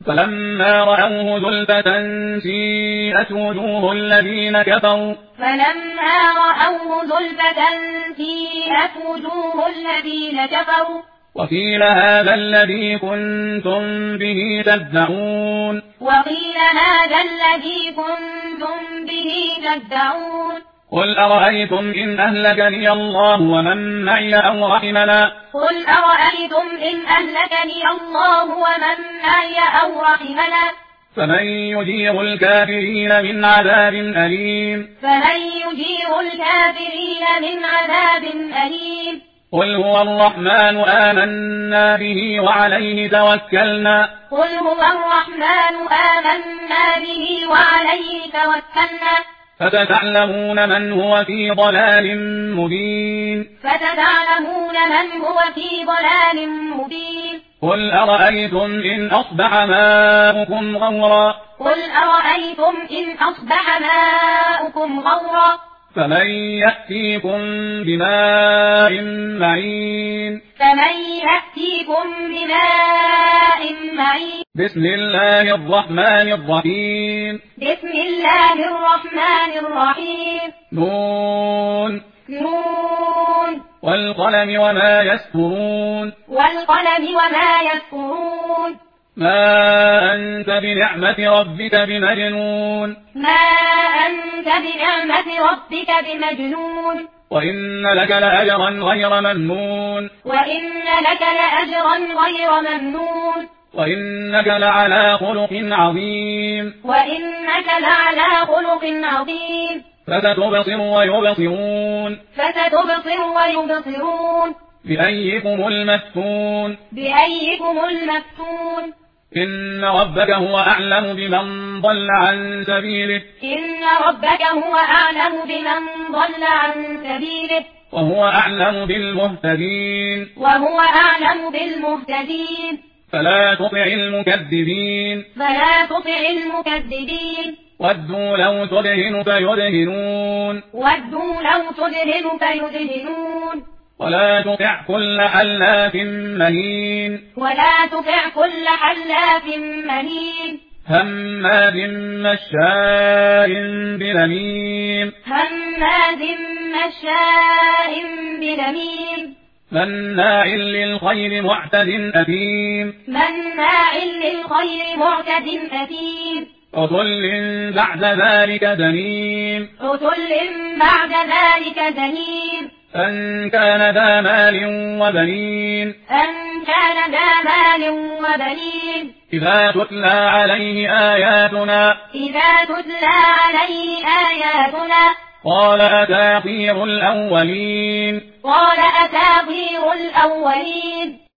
فلما رأوه زلفة سيئت وجوه الذين كفروا وقيل هذا الذي كنتم به تدعون قل أرأيتم إن أهلكني الله ومن معي أو رحمنا فمن يجير الكافرين من عذاب أليم قل هو الرحمن آمنا به وعليه توكلنا فستعلمون من هو في ضلال مبين قل أرأيتم إن أصبح ماؤكم غورا فمن يأتيكم بماء معين بسم الله الرحمن الرحيم نون والقلم وما يسطرون ما أنت بنعمة ربك بمجنون وإن لك لأجرا غير ممنون وإنك لعلى خلق عظيم فستبصر ويبصرون بأيكم المفتون إن ربك هو أعلم بمن ضل عن سبيله وهو أعلم بالمهتدين فلا تطع المكذبين ودوا لو تدهن فيدهنون ولا تطع كل حلاف مهين هماز مشاء بنميم مناع للخير معتد أثيم عتل بعد ذلك زنيم أن كان ذا مال وبنين إذا تتلى عليه آياتنا قال أساطير الأولين